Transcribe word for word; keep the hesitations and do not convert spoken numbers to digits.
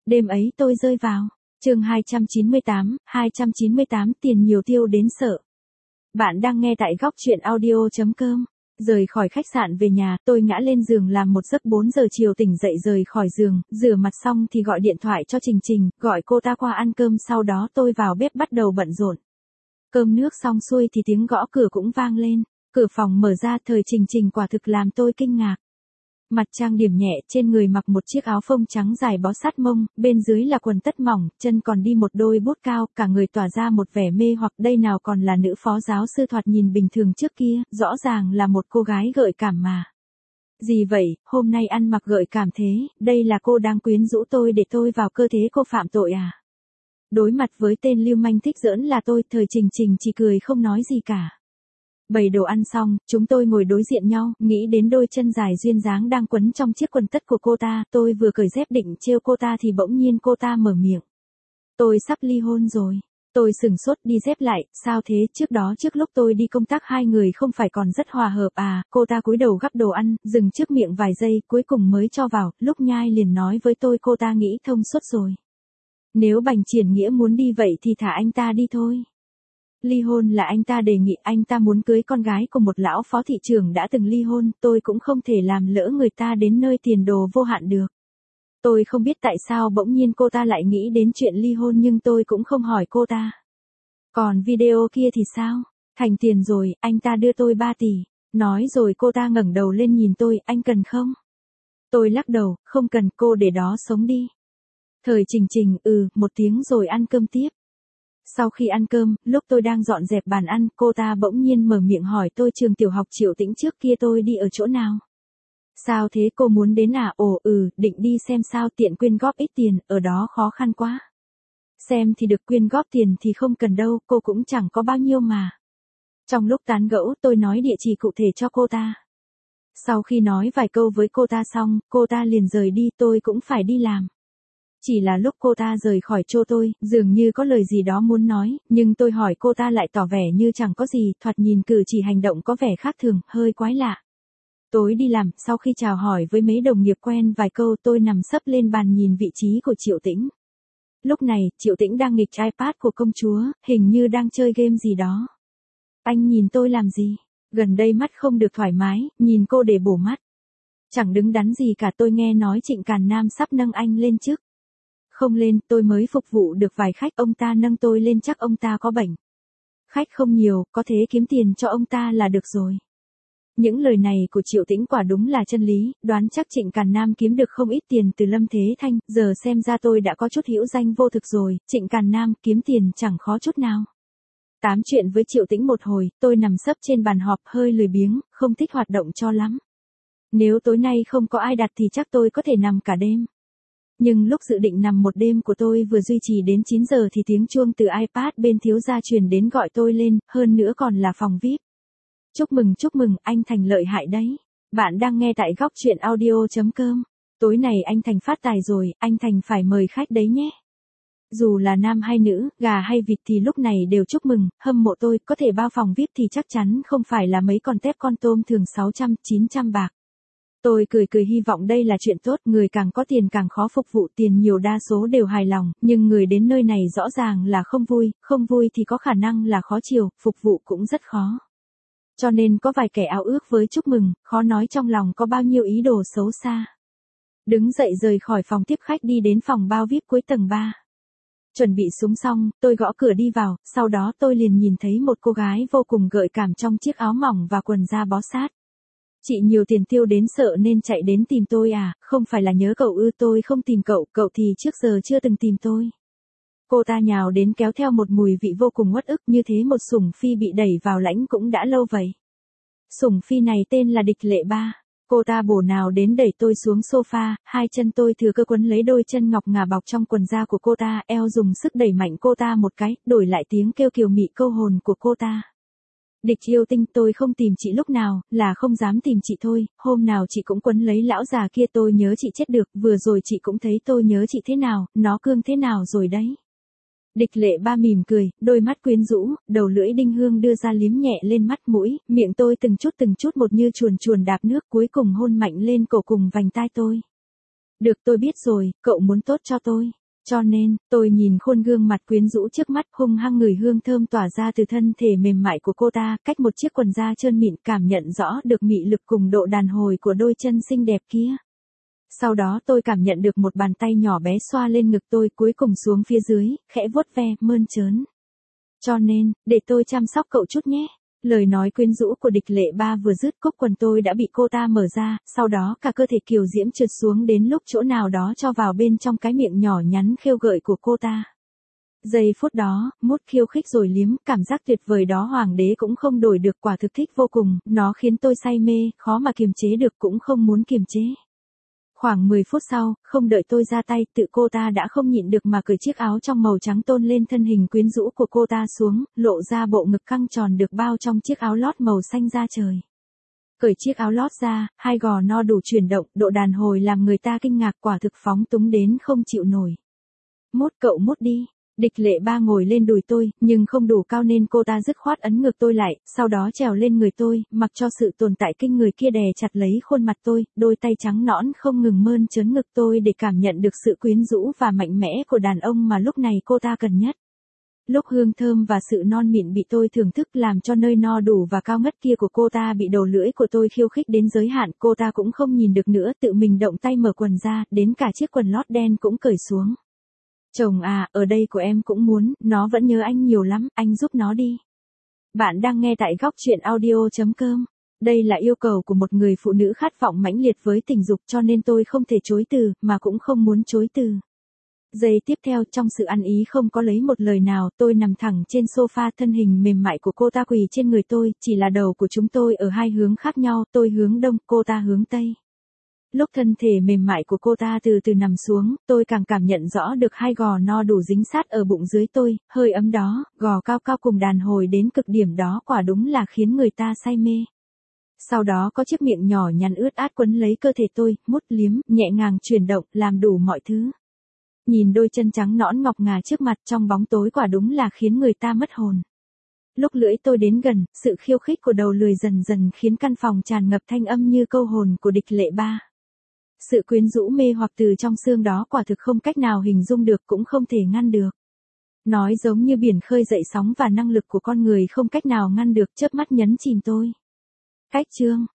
Đêm ấy tôi rơi vào. Chương hai trăm chín mươi tám, hai trăm chín mươi tám tiền nhiều tiêu đến sợ. Bạn đang nghe tại góc truyện audio chấm com. Rời khỏi khách sạn về nhà, tôi ngã lên giường làm một giấc bốn giờ chiều tỉnh dậy rời khỏi giường, rửa mặt xong thì gọi điện thoại cho Trình Trình, gọi cô ta qua ăn cơm, sau đó tôi vào bếp bắt đầu bận rộn. Cơm nước xong xuôi thì tiếng gõ cửa cũng vang lên, cửa phòng mở ra, thời Trình Trình quả thực làm tôi kinh ngạc. Mặt trang điểm nhẹ, trên người mặc một chiếc áo phông trắng dài bó sát mông, bên dưới là quần tất mỏng, chân còn đi một đôi bốt cao, cả người tỏa ra một vẻ mê hoặc. Đây nào còn là nữ phó giáo sư thoạt nhìn bình thường trước kia, rõ ràng là một cô gái gợi cảm mà. Gì vậy, hôm nay ăn mặc gợi cảm thế, đây là cô đang quyến rũ tôi để tôi vào cơ thể cô phạm tội à? Đối mặt với tên lưu manh thích giỡn là tôi, thời Trình Trình chỉ cười không nói gì cả. Bày đồ ăn xong, chúng tôi ngồi đối diện nhau, nghĩ đến đôi chân dài duyên dáng đang quấn trong chiếc quần tất của cô ta, tôi vừa cởi dép định trêu cô ta thì bỗng nhiên cô ta mở miệng. Tôi sắp ly hôn rồi. Tôi sửng sốt đi dép lại, sao thế, trước đó trước lúc tôi đi công tác hai người không phải còn rất hòa hợp à? Cô ta cúi đầu gắp đồ ăn, dừng trước miệng vài giây, cuối cùng mới cho vào, lúc nhai liền nói với tôi cô ta nghĩ thông suốt rồi. Nếu Bành Triển Nghĩa muốn đi vậy thì thả anh ta đi thôi. Ly hôn là anh ta đề nghị, anh ta muốn cưới con gái của một lão phó thị trưởng đã từng ly hôn, tôi cũng không thể làm lỡ người ta đến nơi tiền đồ vô hạn được. Tôi không biết tại sao bỗng nhiên cô ta lại nghĩ đến chuyện ly hôn nhưng tôi cũng không hỏi cô ta. Còn video kia thì sao? Thành tiền rồi, anh ta đưa tôi ba tỷ. Nói rồi cô ta ngẩng đầu lên nhìn tôi, anh cần không? Tôi lắc đầu, không cần, cô để đó sống đi. Thời Trình Trình, ừ, một tiếng rồi ăn cơm tiếp. Sau khi ăn cơm, lúc tôi đang dọn dẹp bàn ăn, cô ta bỗng nhiên mở miệng hỏi tôi trường tiểu học Triệu Tĩnh trước kia tôi đi ở chỗ nào. Sao thế, cô muốn đến à? Ồ ừ, định đi xem sao, tiện quyên góp ít tiền, ở đó khó khăn quá. Xem thì được, quyên góp tiền thì không cần đâu, cô cũng chẳng có bao nhiêu mà. Trong lúc tán gẫu, tôi nói địa chỉ cụ thể cho cô ta. Sau khi nói vài câu với cô ta xong, cô ta liền rời đi, tôi cũng phải đi làm. Chỉ là lúc cô ta rời khỏi chỗ tôi, dường như có lời gì đó muốn nói, nhưng tôi hỏi cô ta lại tỏ vẻ như chẳng có gì, thoạt nhìn cử chỉ hành động có vẻ khác thường, hơi quái lạ. Tối đi làm, sau khi chào hỏi với mấy đồng nghiệp quen vài câu, tôi nằm sấp lên bàn nhìn vị trí của Triệu Tĩnh. Lúc này, Triệu Tĩnh đang nghịch iPad của công chúa, hình như đang chơi game gì đó. Anh nhìn tôi làm gì? Gần đây mắt không được thoải mái, nhìn cô để bổ mắt. Chẳng đứng đắn gì cả, tôi nghe nói Trịnh Càn Nam sắp nâng anh lên chức. Không lên, tôi mới phục vụ được vài khách, ông ta nâng tôi lên chắc ông ta có bệnh. Khách không nhiều, có thế kiếm tiền cho ông ta là được rồi. Những lời này của Triệu Tĩnh quả đúng là chân lý, đoán chắc Trịnh Càn Nam kiếm được không ít tiền từ Lâm Thế Thanh, giờ xem ra tôi đã có chút hữu danh vô thực rồi, Trịnh Càn Nam kiếm tiền chẳng khó chút nào. Tám chuyện với Triệu Tĩnh một hồi, tôi nằm sấp trên bàn họp hơi lười biếng, không thích hoạt động cho lắm. Nếu tối nay không có ai đặt thì chắc tôi có thể nằm cả đêm. Nhưng lúc dự định nằm một đêm của tôi vừa duy trì đến chín giờ thì tiếng chuông từ iPad bên thiếu gia truyền đến gọi tôi lên, hơn nữa còn là phòng vi ai pi. Chúc mừng chúc mừng, anh Thành lợi hại đấy. Bạn đang nghe tại góc truyện audio chấm com. Tối này anh Thành phát tài rồi, anh Thành phải mời khách đấy nhé. Dù là nam hay nữ, gà hay vịt thì lúc này đều chúc mừng, hâm mộ tôi, có thể bao phòng vi ai pi thì chắc chắn không phải là mấy con tép con tôm thường sáu trăm, chín trăm bạc. Tôi cười cười hy vọng đây là chuyện tốt, người càng có tiền càng khó phục vụ, tiền nhiều đa số đều hài lòng, nhưng người đến nơi này rõ ràng là không vui, không vui thì có khả năng là khó chịu, phục vụ cũng rất khó. Cho nên có vài kẻ ao ước với chúc mừng, khó nói trong lòng có bao nhiêu ý đồ xấu xa. Đứng dậy rời khỏi phòng tiếp khách đi đến phòng bao vi ai pi cuối tầng ba. Chuẩn bị súng xong, tôi gõ cửa đi vào, sau đó tôi liền nhìn thấy một cô gái vô cùng gợi cảm trong chiếc áo mỏng và quần da bó sát. Chị nhiều tiền tiêu đến sợ nên chạy đến tìm tôi à, không phải là nhớ cậu ư? Tôi không tìm cậu, cậu thì trước giờ chưa từng tìm tôi. Cô ta nhào đến kéo theo một mùi vị vô cùng uất ức, như thế một sủng phi bị đẩy vào lãnh cũng đã lâu vậy. Sủng phi này tên là Địch Lệ Ba. Cô ta bổ nhào đến đẩy tôi xuống sofa, hai chân tôi thừa cơ quấn lấy đôi chân ngọc ngà bọc trong quần da của cô ta, eo dùng sức đẩy mạnh cô ta một cái, đổi lại tiếng kêu kiều mị câu hồn của cô ta. Địch yêu tinh, tôi không tìm chị lúc nào, là không dám tìm chị thôi, hôm nào chị cũng quấn lấy lão già kia, tôi nhớ chị chết được, vừa rồi chị cũng thấy tôi nhớ chị thế nào, nó cương thế nào rồi đấy. Địch Lệ Ba mỉm cười, đôi mắt quyến rũ, đầu lưỡi đinh hương đưa ra liếm nhẹ lên mắt mũi, miệng tôi từng chút từng chút một như chuồn chuồn đạp nước, cuối cùng hôn mạnh lên cổ cùng vành tai tôi. Được tôi biết rồi, cậu muốn tốt cho tôi. Cho nên, tôi nhìn khuôn gương mặt quyến rũ trước mắt, hung hăng ngửi hương thơm tỏa ra từ thân thể mềm mại của cô ta, cách một chiếc quần da trơn mịn, cảm nhận rõ được mị lực cùng độ đàn hồi của đôi chân xinh đẹp kia. Sau đó tôi cảm nhận được một bàn tay nhỏ bé xoa lên ngực tôi, cuối cùng xuống phía dưới, khẽ vuốt ve, mơn trớn. Cho nên, để tôi chăm sóc cậu chút nhé. Lời nói quyến rũ của Địch Lệ Ba vừa dứt, cúc quần tôi đã bị cô ta mở ra, sau đó cả cơ thể kiều diễm trượt xuống đến lúc chỗ nào đó cho vào bên trong cái miệng nhỏ nhắn khêu gợi của cô ta. Giây phút đó, mút khiêu khích rồi liếm, cảm giác tuyệt vời đó hoàng đế cũng không đổi được, quả thực thích vô cùng, nó khiến tôi say mê, khó mà kiềm chế được, cũng không muốn kiềm chế. Khoảng mười phút sau, không đợi tôi ra tay, tự cô ta đã không nhịn được mà cởi chiếc áo trong màu trắng tôn lên thân hình quyến rũ của cô ta xuống, lộ ra bộ ngực căng tròn được bao trong chiếc áo lót màu xanh da trời. Cởi chiếc áo lót ra, hai gò no đủ chuyển động, độ đàn hồi làm người ta kinh ngạc, quả thực phóng túng đến không chịu nổi. Mút cậu mút đi. Địch Lệ Ba ngồi lên đùi tôi, nhưng không đủ cao nên cô ta dứt khoát ấn ngược tôi lại, sau đó trèo lên người tôi, mặc cho sự tồn tại kinh người kia đè chặt lấy khuôn mặt tôi, đôi tay trắng nõn không ngừng mơn trớn ngực tôi để cảm nhận được sự quyến rũ và mạnh mẽ của đàn ông mà lúc này cô ta cần nhất. Lúc hương thơm và sự non mịn bị tôi thưởng thức làm cho nơi no đủ và cao ngất kia của cô ta bị đầu lưỡi của tôi khiêu khích đến giới hạn, cô ta cũng không nhìn được nữa, tự mình động tay mở quần ra, đến cả chiếc quần lót đen cũng cởi xuống. Chồng à, ở đây của em cũng muốn, nó vẫn nhớ anh nhiều lắm, anh giúp nó đi. Bạn đang nghe tại góc truyện audio chấm com. Đây là yêu cầu của một người phụ nữ khát vọng mãnh liệt với tình dục, cho nên tôi không thể chối từ, mà cũng không muốn chối từ. Giây tiếp theo, trong sự ăn ý không có lấy một lời nào, tôi nằm thẳng trên sofa, thân hình mềm mại của cô ta quỳ trên người tôi, chỉ là đầu của chúng tôi ở hai hướng khác nhau, tôi hướng đông, cô ta hướng tây. Lúc thân thể mềm mại của cô ta từ từ nằm xuống, tôi càng cảm nhận rõ được hai gò no đủ dính sát ở bụng dưới tôi, hơi ấm đó, gò cao cao cùng đàn hồi đến cực điểm đó, quả đúng là khiến người ta say mê. Sau đó có chiếc miệng nhỏ nhắn ướt át quấn lấy cơ thể tôi, mút liếm, nhẹ nhàng chuyển động, làm đủ mọi thứ. Nhìn đôi chân trắng nõn ngọc ngà trước mặt trong bóng tối, quả đúng là khiến người ta mất hồn. Lúc lưỡi tôi đến gần, sự khiêu khích của đầu lười dần dần khiến căn phòng tràn ngập thanh âm như câu hồn của Địch Lệ Ba. Sự quyến rũ mê hoặc từ trong xương đó quả thực không cách nào hình dung được, cũng không thể ngăn được. Nói giống như biển khơi dậy sóng và năng lực của con người không cách nào ngăn được, chớp mắt nhấn chìm tôi. Cách chương